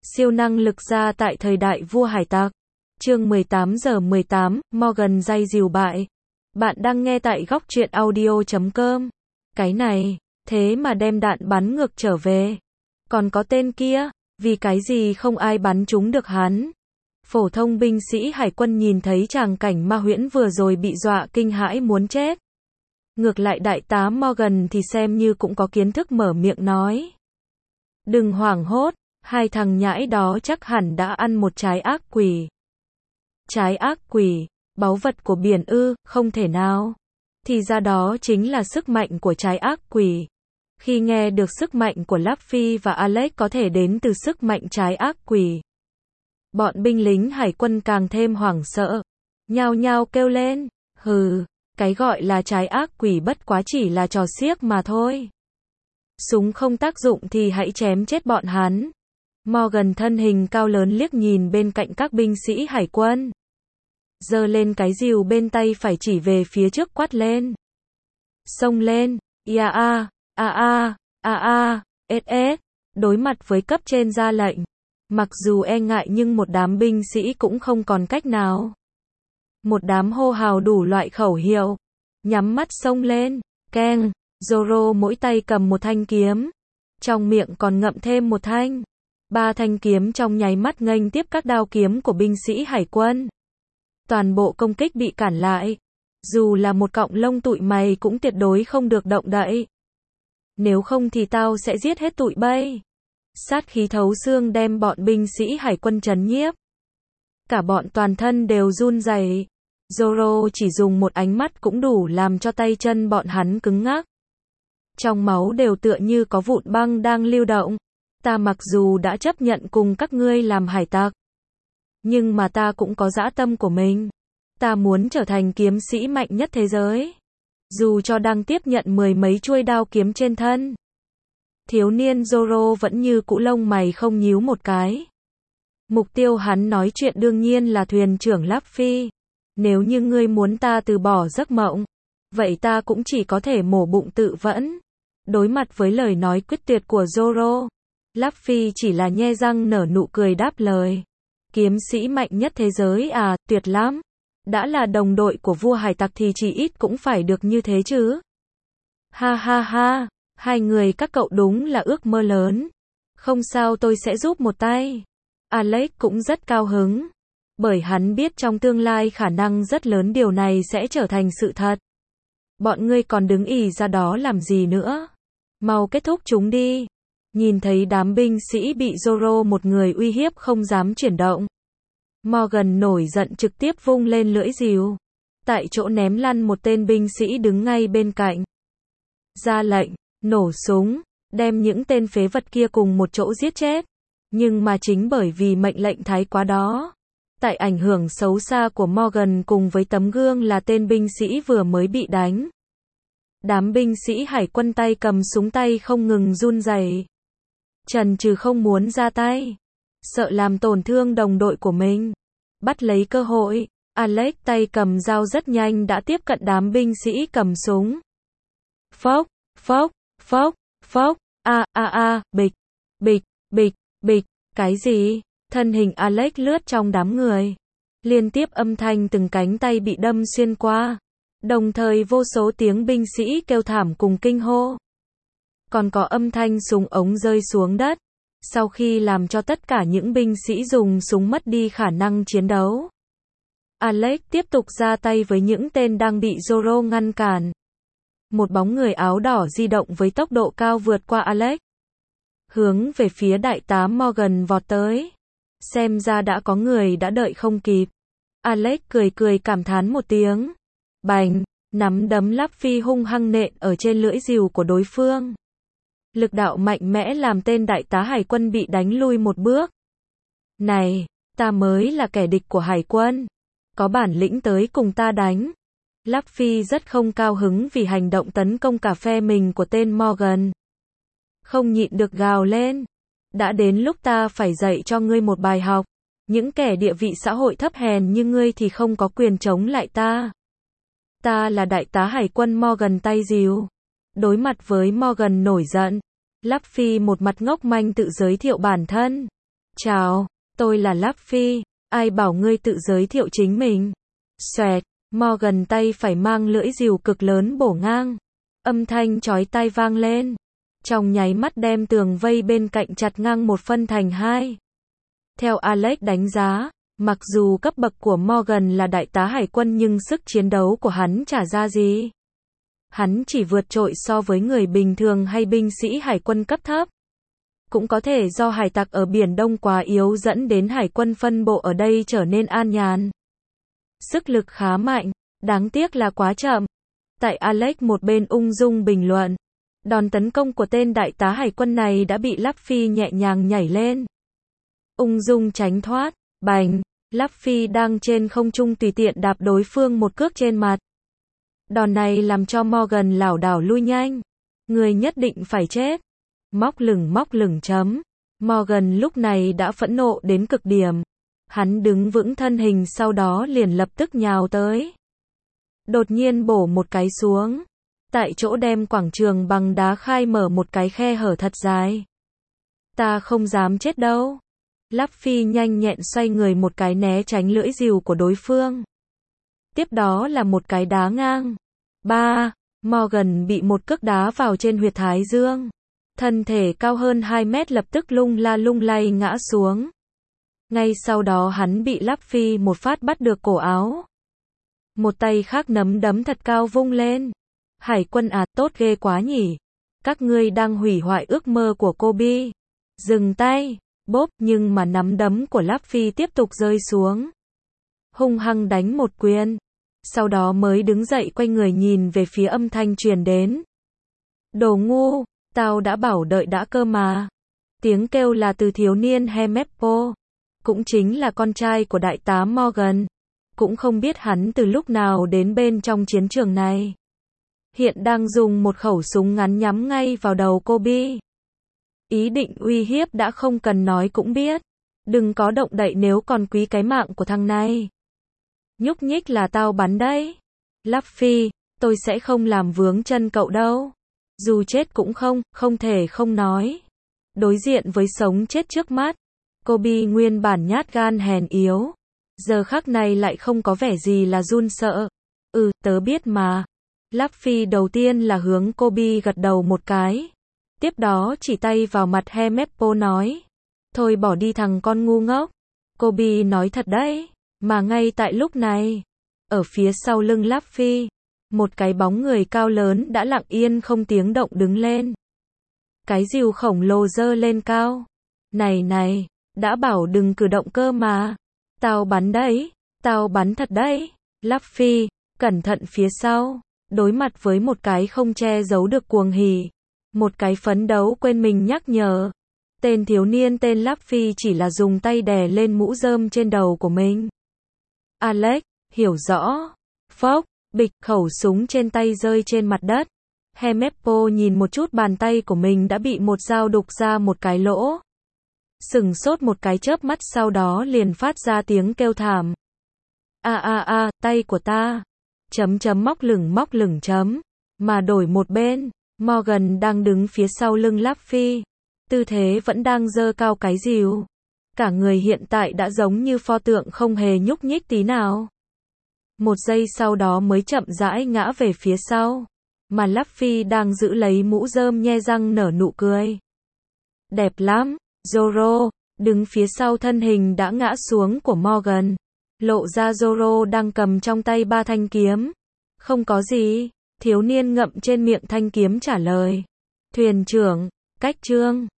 Siêu năng lực ra tại thời đại vua hải tặc. Chương 18:18, Morgan day dìu bại. Bạn đang nghe tại góc truyện audio.com. Cái này, thế mà đem đạn bắn ngược trở về. Còn có tên kia, vì cái gì không ai bắn trúng được hắn. Phổ thông binh sĩ hải quân nhìn thấy tràng cảnh ma huyễn vừa rồi bị dọa kinh hãi muốn chết. Ngược lại đại tá Morgan thì xem như cũng có kiến thức mở miệng nói. Đừng hoảng hốt, hai thằng nhãi đó chắc hẳn đã ăn một trái ác quỷ. Trái ác quỷ, báu vật của biển ư, không thể nào. Thì ra đó chính là sức mạnh của trái ác quỷ. Khi nghe được sức mạnh của Luffy và Alex có thể đến từ sức mạnh trái ác quỷ, bọn binh lính hải quân càng thêm hoảng sợ. Nhao nhao kêu lên, hừ, cái gọi là trái ác quỷ bất quá chỉ là trò xiếc mà thôi. Súng không tác dụng thì hãy chém chết bọn hắn. Morgan thân hình cao lớn liếc nhìn bên cạnh các binh sĩ hải quân. Giơ lên cái rìu bên tay phải chỉ về phía trước quát lên. Xông lên, ia a, a a, a a, ss. Đối mặt với cấp trên ra lệnh. Mặc dù e ngại nhưng một đám binh sĩ cũng không còn cách nào. Một đám hô hào đủ loại khẩu hiệu. Nhắm mắt xông lên, keng. Zoro mỗi tay cầm một thanh kiếm. Trong miệng còn ngậm thêm một thanh. 3 thanh kiếm trong nháy mắt nghênh tiếp các đao kiếm của binh sĩ hải quân. Toàn bộ công kích bị cản lại. Dù là một cọng lông tụi mày cũng tuyệt đối không được động đậy. Nếu không thì tao sẽ giết hết tụi bay. Sát khí thấu xương đem bọn binh sĩ hải quân trấn nhiếp. Cả bọn toàn thân đều run rẩy. Zoro chỉ dùng một ánh mắt cũng đủ làm cho tay chân bọn hắn cứng ngắc. Trong máu đều tựa như có vụn băng đang lưu động. Ta mặc dù đã chấp nhận cùng các ngươi làm hải tặc, nhưng mà ta cũng có dã tâm của mình. Ta muốn trở thành kiếm sĩ mạnh nhất thế giới. Dù cho đang tiếp nhận 10 mấy chuôi đao kiếm trên thân. Thiếu niên Zoro vẫn như cũ lông mày không nhíu một cái. Mục tiêu hắn nói chuyện đương nhiên là thuyền trưởng Luffy. Nếu như ngươi muốn ta từ bỏ giấc mộng, vậy ta cũng chỉ có thể mổ bụng tự vẫn. Đối mặt với lời nói quyết tuyệt của Zoro, Luffy chỉ là nhe răng nở nụ cười đáp lời. Kiếm sĩ mạnh nhất thế giới à, tuyệt lắm. Đã là đồng đội của vua hải tặc thì chỉ ít cũng phải được như thế chứ. Ha ha ha, hai người các cậu đúng là ước mơ lớn. Không sao, tôi sẽ giúp một tay. Alex cũng rất cao hứng. Bởi hắn biết trong tương lai khả năng rất lớn điều này sẽ trở thành sự thật. Bọn ngươi còn đứng ì ra đó làm gì nữa? Mau kết thúc chúng đi. Nhìn thấy đám binh sĩ bị Zoro một người uy hiếp không dám chuyển động. Morgan nổi giận trực tiếp vung lên lưỡi rìu. Tại chỗ ném lăn một tên binh sĩ đứng ngay bên cạnh. Ra lệnh, nổ súng, đem những tên phế vật kia cùng một chỗ giết chết. Nhưng mà chính bởi vì mệnh lệnh thái quá đó. Tại ảnh hưởng xấu xa của Morgan cùng với tấm gương là tên binh sĩ vừa mới bị đánh. Đám binh sĩ hải quân tay cầm súng tay không ngừng run rẩy. Chần chừ không muốn ra tay. Sợ làm tổn thương đồng đội của mình. Bắt lấy cơ hội, Alex tay cầm dao rất nhanh đã tiếp cận đám binh sĩ cầm súng. Phốc, phốc, phốc, phốc, bịch, bịch, bịch, bịch, cái gì? Thân hình Alex lướt trong đám người. Liên tiếp âm thanh từng cánh tay bị đâm xuyên qua. Đồng thời vô số tiếng binh sĩ kêu thảm cùng kinh hô. Còn có âm thanh súng ống rơi xuống đất. Sau khi làm cho tất cả những binh sĩ dùng súng mất đi khả năng chiến đấu. Alex tiếp tục ra tay với những tên đang bị Zoro ngăn cản. Một bóng người áo đỏ di động với tốc độ cao vượt qua Alex. Hướng về phía đại tá Morgan vọt tới. Xem ra đã có người đã đợi không kịp. Alex cười cười cảm thán một tiếng. Bành, nắm đấm Luffy hung hăng nện ở trên lưỡi rìu của đối phương. Lực đạo mạnh mẽ làm tên đại tá hải quân bị đánh lui một bước. Này, ta mới là kẻ địch của hải quân. Có bản lĩnh tới cùng ta đánh. Luffy rất không cao hứng vì hành động tấn công cả phe mình của tên Morgan. Không nhịn được gào lên. Đã đến lúc ta phải dạy cho ngươi một bài học. Những kẻ địa vị xã hội thấp hèn như ngươi thì không có quyền chống lại ta. Ta là đại tá hải quân Morgan tay rìu. Đối mặt với Morgan nổi giận, Luffy một mặt ngốc manh tự giới thiệu bản thân. Chào, tôi là Luffy, ai bảo ngươi tự giới thiệu chính mình. Xoẹt, Morgan tay phải mang lưỡi rìu cực lớn bổ ngang. Âm thanh chói tai vang lên. Trong nháy mắt đem tường vây bên cạnh chặt ngang một phân thành hai. Theo Alex đánh giá, mặc dù cấp bậc của Morgan là đại tá hải quân nhưng sức chiến đấu của hắn chả ra gì. Hắn chỉ vượt trội so với người bình thường hay binh sĩ hải quân cấp thấp. Cũng có thể do hải tặc ở Biển Đông quá yếu dẫn đến hải quân phân bộ ở đây trở nên an nhàn. Sức lực khá mạnh, đáng tiếc là quá chậm. Tại Alex một bên ung dung bình luận. Đòn tấn công của tên đại tá hải quân này đã bị Luffy nhẹ nhàng nhảy lên. Ung dung tránh thoát, bành, Luffy đang trên không trung tùy tiện đạp đối phương một cước trên mặt. Đòn này làm cho Morgan lảo đảo lui nhanh. Người nhất định phải chết. Móc lửng chấm. Morgan lúc này đã phẫn nộ đến cực điểm. Hắn đứng vững thân hình sau đó liền lập tức nhào tới. Đột nhiên bổ một cái xuống. Tại chỗ đem quảng trường bằng đá khai mở một cái khe hở thật dài. Ta không dám chết đâu. Luffy nhanh nhẹn xoay người một cái né tránh lưỡi rìu của đối phương. Tiếp đó là một cái đá ngang. Morgan bị một cước đá vào trên huyệt thái dương. Thân thể cao hơn 2 mét lập tức lung lay ngã xuống. Ngay sau đó hắn bị Luffy một phát bắt được cổ áo. Một tay khác nắm đấm thật cao vung lên. Hải quân à, tốt ghê quá nhỉ. Các ngươi đang hủy hoại ước mơ của Kobe. Dừng tay, bốp, nhưng mà nắm đấm của Luffy tiếp tục rơi xuống. Hung hăng đánh một quyền. Sau đó mới đứng dậy quay người nhìn về phía âm thanh truyền đến. Đồ ngu, tao đã bảo đợi đã cơ mà. Tiếng kêu là từ thiếu niên Helmeppo. Cũng chính là con trai của đại tá Morgan. Cũng không biết hắn từ lúc nào đến bên trong chiến trường này. Hiện đang dùng một khẩu súng ngắn nhắm ngay vào đầu Kobe. Ý định uy hiếp đã không cần nói cũng biết. Đừng có động đậy nếu còn quý cái mạng của thằng này. Nhúc nhích là tao bắn đấy. Luffy, tôi sẽ không làm vướng chân cậu đâu. Dù chết cũng không thể không nói. Đối diện với sống chết trước mắt, Kobe nguyên bản nhát gan hèn yếu. Giờ khắc này lại không có vẻ gì là run sợ. Tớ biết mà. Luffy đầu tiên là hướng Kobe gật đầu một cái. Tiếp đó chỉ tay vào mặt Helmeppo nói. Thôi bỏ đi thằng con ngu ngốc. Kobe nói thật đấy. Mà ngay tại lúc này, ở phía sau lưng Luffy, một cái bóng người cao lớn đã lặng yên không tiếng động đứng lên. Cái rìu khổng lồ giơ lên cao. Này, đã bảo đừng cử động cơ mà. Tao bắn đấy, tao bắn thật đấy. Luffy, cẩn thận phía sau. Đối mặt với một cái không che giấu được cuồng hỉ. Một cái phấn đấu quên mình nhắc nhở. Tên thiếu niên tên Luffy chỉ là dùng tay đè lên mũ rơm trên đầu của mình. Alex, hiểu rõ. Phốc, bịch, khẩu súng trên tay rơi trên mặt đất. Helmeppo nhìn một chút bàn tay của mình đã bị một dao đục ra một cái lỗ. Sửng sốt một cái chớp mắt sau đó liền phát ra tiếng kêu thảm. Tay của ta. Móc lửng chấm. Mà đổi một bên, Morgan đang đứng phía sau lưng Luffy. Tư thế vẫn đang giơ cao cái rìu. Cả người hiện tại đã giống như pho tượng không hề nhúc nhích tí nào. Một giây sau đó mới chậm rãi ngã về phía sau. Mà Luffy đang giữ lấy mũ rơm nhe răng nở nụ cười. Đẹp lắm, Zoro, đứng phía sau thân hình đã ngã xuống của Morgan. Lộ ra Zoro đang cầm trong tay 3 thanh kiếm. Không có gì, thiếu niên ngậm trên miệng thanh kiếm trả lời. Thuyền trưởng, cách chương.